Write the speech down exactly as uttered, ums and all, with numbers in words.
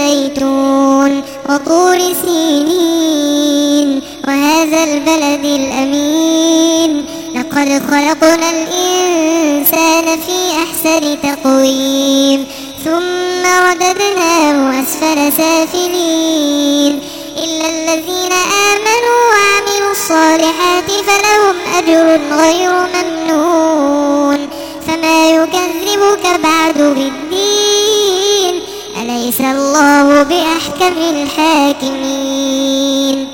الزيتون وطور سينين وهذا البلد الأمين لقد خلقنا الإنسان في أحسن تقويم ثم رددناه أسفل سافلين إلا الذين آمنوا وعملوا الصالحات فلهم أجر غير ممنون فما يكذبك بعد بالدين أليس الله بأحكم الحاكمين.